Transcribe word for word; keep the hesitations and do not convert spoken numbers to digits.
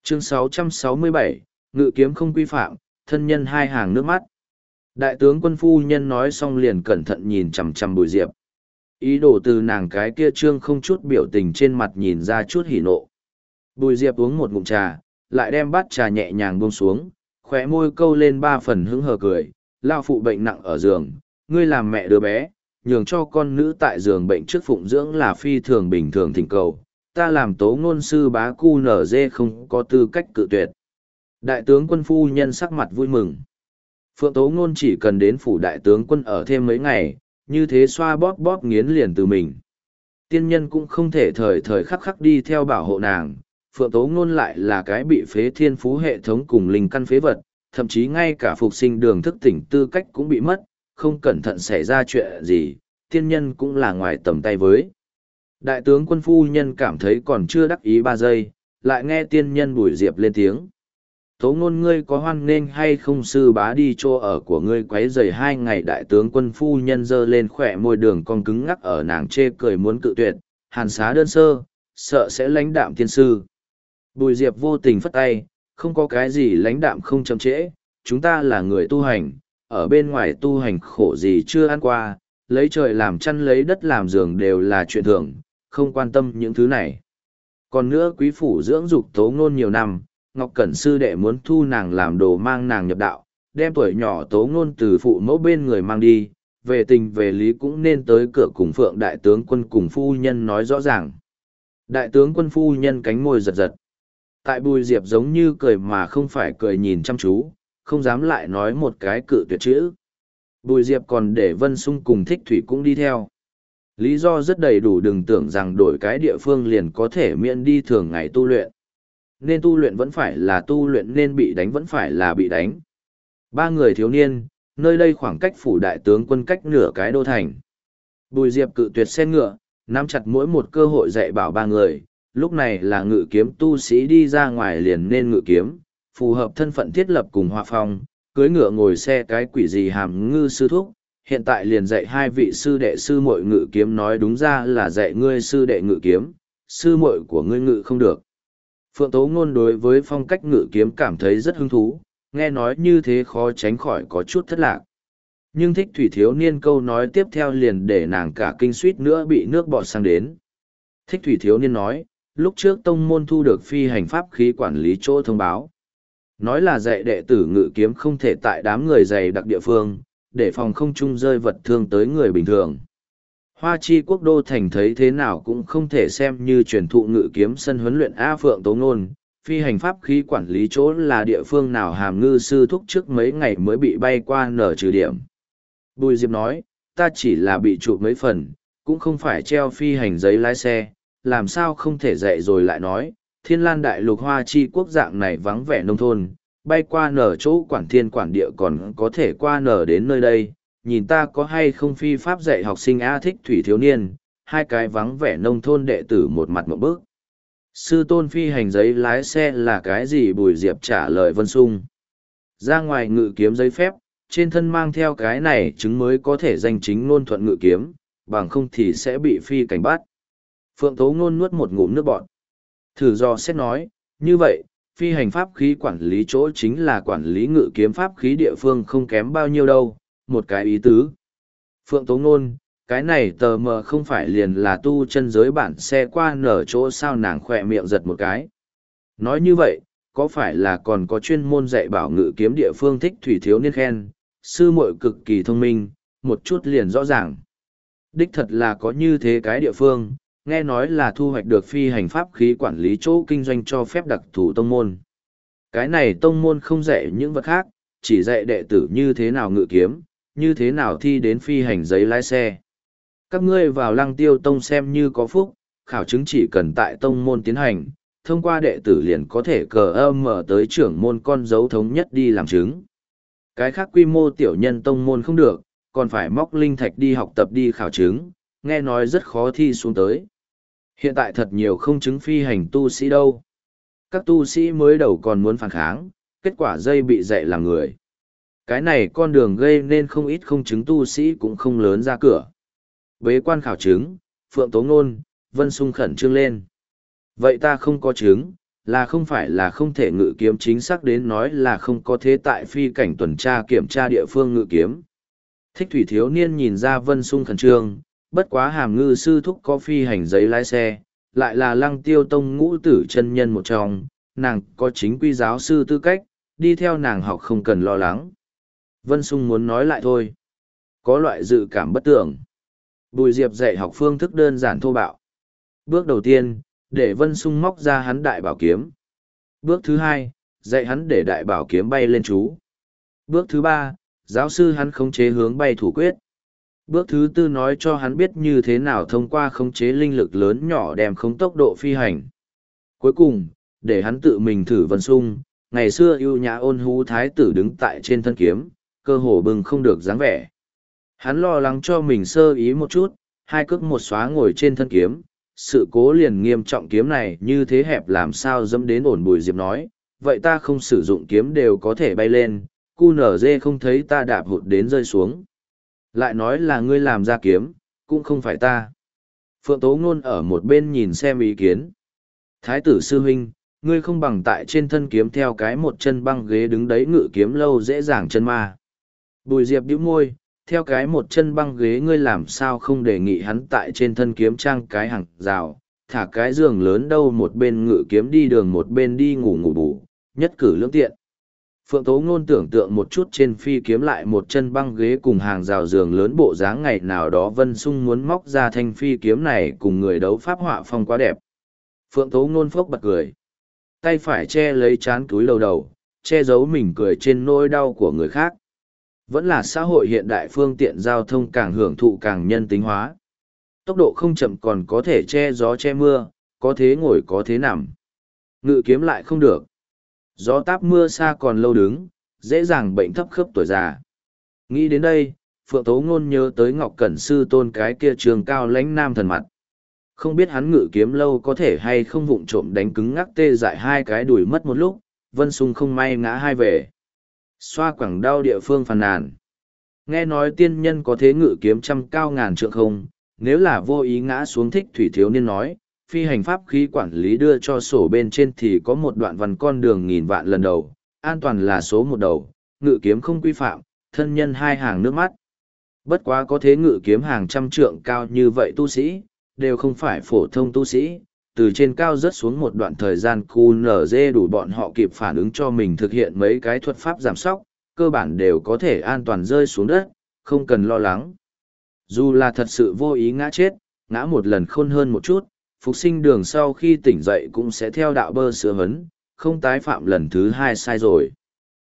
Chương sáu trăm sáu mươi bảy, ngự kiếm không quy phạm, thân nhân hai hàng nước mắt. Đại tướng quân phu nhân nói xong liền cẩn thận nhìn chằm chằm Bùi Diệp. Ý đồ từ nàng cái kia trương không chút biểu tình trên mặt nhìn ra chút hỉ nộ. Bùi Diệp uống một ngụm trà, lại đem bát trà nhẹ nhàng buông xuống, khóe môi câu lên ba phần hứng hờ cười. Lao phụ bệnh nặng ở giường, ngươi làm mẹ đứa bé, nhường cho con nữ tại giường bệnh trước phụng dưỡng là phi thường bình thường thỉnh cầu. Ta làm tố ngôn sư bá cu nở dê không có tư cách cự tuyệt. Đại tướng quân phu nhân sắc mặt vui mừng. Phượng tố ngôn chỉ cần đến phủ đại tướng quân ở thêm mấy ngày, như thế xoa bóp bóp nghiến liền từ mình. Tiên nhân cũng không thể thời thời khắc khắc đi theo bảo hộ nàng. Phượng tố ngôn lại là cái bị phế thiên phú hệ thống cùng linh căn phế vật, thậm chí ngay cả phục sinh đường thức tỉnh tư cách cũng bị mất, không cẩn thận xảy ra chuyện gì, tiên nhân cũng là ngoài tầm tay với. Đại tướng quân phu nhân cảm thấy còn chưa đắc ý ba giây, lại nghe tiên nhân Bùi Diệp lên tiếng. Tố ngôn ngươi có hoan nghênh hay không sư bá đi chỗ ở của ngươi quấy rầy hai ngày. Đại tướng quân phu nhân giơ lên khỏe môi đường con cứng ngắc ở nàng chê cười muốn cự tuyệt, hàn xá đơn sơ, sợ sẽ lãnh đạm tiên sư. Bùi Diệp vô tình phất tay, không có cái gì lãnh đạm không chậm trễ, chúng ta là người tu hành, ở bên ngoài tu hành khổ gì chưa ăn qua, lấy trời làm chăn lấy đất làm giường đều là chuyện thường, không quan tâm những thứ này. Còn nữa quý phủ dưỡng dục tố ngôn nhiều năm, Ngọc Cẩn sư đệ muốn thu nàng làm đồ mang nàng nhập đạo, đem tuổi nhỏ tố ngôn từ phụ mẫu bên người mang đi, về tình về lý cũng nên tới cửa cùng Phượng đại tướng quân cùng phu nhân nói rõ ràng. Đại tướng quân phu nhân cánh môi giật giật. Tại Bùi Diệp giống như cười mà không phải cười nhìn chăm chú, không dám lại nói một cái cự tuyệt chữ. Bùi Diệp còn để Vân Sung cùng Thích Thủy cũng đi theo. Lý do rất đầy đủ, đừng tưởng rằng đổi cái địa phương liền có thể miễn đi thường ngày tu luyện. Nên tu luyện vẫn phải là tu luyện, nên bị đánh vẫn phải là bị đánh. Ba người thiếu niên, nơi đây khoảng cách phủ đại tướng quân cách nửa cái đô thành. Bùi Diệp cự tuyệt xe ngựa, nắm chặt mỗi một cơ hội dạy bảo ba người, lúc này là ngự kiếm tu sĩ đi ra ngoài liền nên ngự kiếm, phù hợp thân phận thiết lập cùng hòa phong, cưới ngựa ngồi xe cái quỷ gì hàm ngư sư thúc, hiện tại liền dạy hai vị sư đệ sư muội ngự kiếm, nói đúng ra là dạy ngươi sư đệ ngự kiếm, sư muội của ngươi ngự không được. Phượng Tố Ngôn đối với phong cách ngự kiếm cảm thấy rất hứng thú, nghe nói như thế khó tránh khỏi có chút thất lạc. Nhưng Thích Thủy thiếu niên câu nói tiếp theo liền để nàng cả kinh suýt nữa bị nước bọt sang đến. Thích Thủy thiếu niên nói, lúc trước tông môn thu được phi hành pháp khí quản lý chỗ thông báo. Nói là dạy đệ tử ngự kiếm không thể tại đám người dày đặc địa phương, để phòng không trung rơi vật thương tới người bình thường. Hoa Chi quốc đô thành thấy thế nào cũng không thể xem như truyền thụ ngự kiếm sân huấn luyện A. Phượng Tố Ngôn, phi hành pháp khí quản lý chỗ là địa phương nào hàm ngư sư thúc trước mấy ngày mới bị bay qua nở trừ điểm. Bùi Diệp nói, ta chỉ là bị chụp mấy phần, cũng không phải treo phi hành giấy lái xe, làm sao không thể dạy rồi lại nói, thiên lan đại lục Hoa Chi quốc dạng này vắng vẻ nông thôn, bay qua nở chỗ quản thiên quản địa còn có thể qua nở đến nơi đây, nhìn ta có hay không phi pháp dạy học sinh A. Thích Thủy thiếu niên, hai cái vắng vẻ nông thôn đệ tử một mặt một bước. Sư tôn phi hành giấy lái xe là cái gì? Bùi Diệp trả lời Vân Sung. Ra ngoài ngự kiếm giấy phép, trên thân mang theo cái này chứng mới có thể danh chính ngôn thuận ngự kiếm, bằng không thì sẽ bị phi cảnh bắt. Phượng Tố Ngôn nuốt một ngụm nước bọt. Thử do xét nói, như vậy, phi hành pháp khí quản lý chỗ chính là quản lý ngự kiếm pháp khí địa phương không kém bao nhiêu đâu, một cái ý tứ. Phượng Tố Ngôn, cái này tờ mờ không phải liền là tu chân giới bản xe qua nở chỗ sao? Nàng khỏe miệng giật một cái. Nói như vậy, có phải là còn có chuyên môn dạy bảo ngự kiếm địa phương? Thích Thủy thiếu niên khen, sư muội cực kỳ thông minh, một chút liền rõ ràng. Đích thật là có như thế cái địa phương, nghe nói là thu hoạch được phi hành pháp khí quản lý chỗ kinh doanh cho phép đặc thù tông môn. Cái này tông môn không dạy những vật khác, chỉ dạy đệ tử như thế nào ngự kiếm, như thế nào thi đến phi hành giấy lái xe. Các ngươi vào Lăng Tiêu tông xem như có phúc, khảo chứng chỉ cần tại tông môn tiến hành, thông qua đệ tử liền có thể cờ âm mở tới trưởng môn con dấu thống nhất đi làm chứng. Cái khác quy mô tiểu nhân tông môn không được, còn phải móc linh thạch đi học tập đi khảo chứng, nghe nói rất khó thi xuống tới. Hiện tại thật nhiều không chứng phi hành tu sĩ đâu. Các tu sĩ mới đầu còn muốn phản kháng, kết quả dây bị dạy làm người. Cái này con đường gây nên không ít không chứng tu sĩ cũng không lớn ra cửa. Bế quan khảo chứng, Phượng Tố Ngôn, Vân Sung khẩn trương lên. Vậy ta không có chứng, là không phải là không thể ngự kiếm chính xác đến nói là không có thế tại phi cảnh tuần tra kiểm tra địa phương ngự kiếm. Thích thủy thiếu niên nhìn ra Vân Sung khẩn trương, bất quá hàm ngư sư thúc có phi hành giấy lái xe, lại là lăng tiêu tông ngũ tử chân nhân một trong, nàng có chính quy giáo sư tư cách, đi theo nàng học không cần lo lắng. Vân Sung muốn nói lại thôi. Có loại dự cảm bất tưởng. Bùi Diệp dạy học phương thức đơn giản thô bạo. Bước đầu tiên, để Vân Sung móc ra hắn đại bảo kiếm. Bước thứ hai, dạy hắn để đại bảo kiếm bay lên chú. Bước thứ ba, giáo sư hắn khống chế hướng bay thủ quyết. Bước thứ tư nói cho hắn biết như thế nào thông qua khống chế linh lực lớn nhỏ đem khống tốc độ phi hành. Cuối cùng, để hắn tự mình thử Vân Sung, ngày xưa ưu nhã ôn hú thái tử đứng tại trên thân kiếm, cơ hồ bừng không được dáng vẻ. Hắn lo lắng cho mình sơ ý một chút, hai cước một xóa ngồi trên thân kiếm, sự cố liền nghiêm trọng kiếm này như thế hẹp làm sao dẫm đến ổn. Bùi Diệp nói, vậy ta không sử dụng kiếm đều có thể bay lên, cu nở dê không thấy ta đạp hụt đến rơi xuống. Lại nói là ngươi làm ra kiếm, cũng không phải ta. Phượng Tố Ngôn ở một bên nhìn xem ý kiến. Thái tử sư huynh, ngươi không bằng tại trên thân kiếm theo cái một chân băng ghế đứng đấy ngự kiếm lâu dễ dàng chân ma. Bùi Diệp bĩu môi, theo cái một chân băng ghế ngươi làm sao không đề nghị hắn tại trên thân kiếm trang cái hàng rào, thả cái giường lớn đâu một bên ngự kiếm đi đường một bên đi ngủ ngủ bù, nhất cử lưỡng tiện. Phượng Tố Ngôn tưởng tượng một chút trên phi kiếm lại một chân băng ghế cùng hàng rào giường lớn bộ dáng ngày nào đó Vân Sung muốn móc ra thanh phi kiếm này cùng người đấu pháp họa phong quá đẹp. Phượng Tố Ngôn phốc bật cười. Tay phải che lấy chán túi lầu đầu, che giấu mình cười trên nỗi đau của người khác. Vẫn là xã hội hiện đại phương tiện giao thông càng hưởng thụ càng nhân tính hóa. Tốc độ không chậm còn có thể che gió che mưa, có thế ngồi có thế nằm. Ngự kiếm lại không được. Gió táp mưa xa còn lâu đứng, dễ dàng bệnh thấp khớp tuổi già. Nghĩ đến đây, Phượng Tố Ngôn nhớ tới Ngọc Cẩn Sư Tôn cái kia trường cao lãnh nam thần mặt. Không biết hắn ngự kiếm lâu có thể hay không vụng trộm đánh cứng ngắc tê dại hai cái đùi mất một lúc, Vân Sung không may ngã hai về. Xoa quẳng đau địa phương phàn nàn. Nghe nói tiên nhân có thế ngự kiếm trăm cao ngàn trượng không, nếu là vô ý ngã xuống. Thích thủy thiếu niên nói, phi hành pháp khí quản lý đưa cho sổ bên trên thì có một đoạn văn con đường nghìn vạn lần đầu, an toàn là số một đầu, ngự kiếm không quy phạm, thân nhân hai hàng nước mắt. Bất quá có thế ngự kiếm hàng trăm trượng cao như vậy tu sĩ, đều không phải phổ thông tu sĩ, từ trên cao rớt xuống một đoạn thời gian cu nở dê đủ bọn họ kịp phản ứng cho mình thực hiện mấy cái thuật pháp giảm sóc, cơ bản đều có thể an toàn rơi xuống đất, không cần lo lắng. Dù là thật sự vô ý ngã chết, ngã một lần khôn hơn một chút, phục sinh đường sau khi tỉnh dậy cũng sẽ theo đạo bơ sửa hấn, không tái phạm lần thứ hai sai rồi.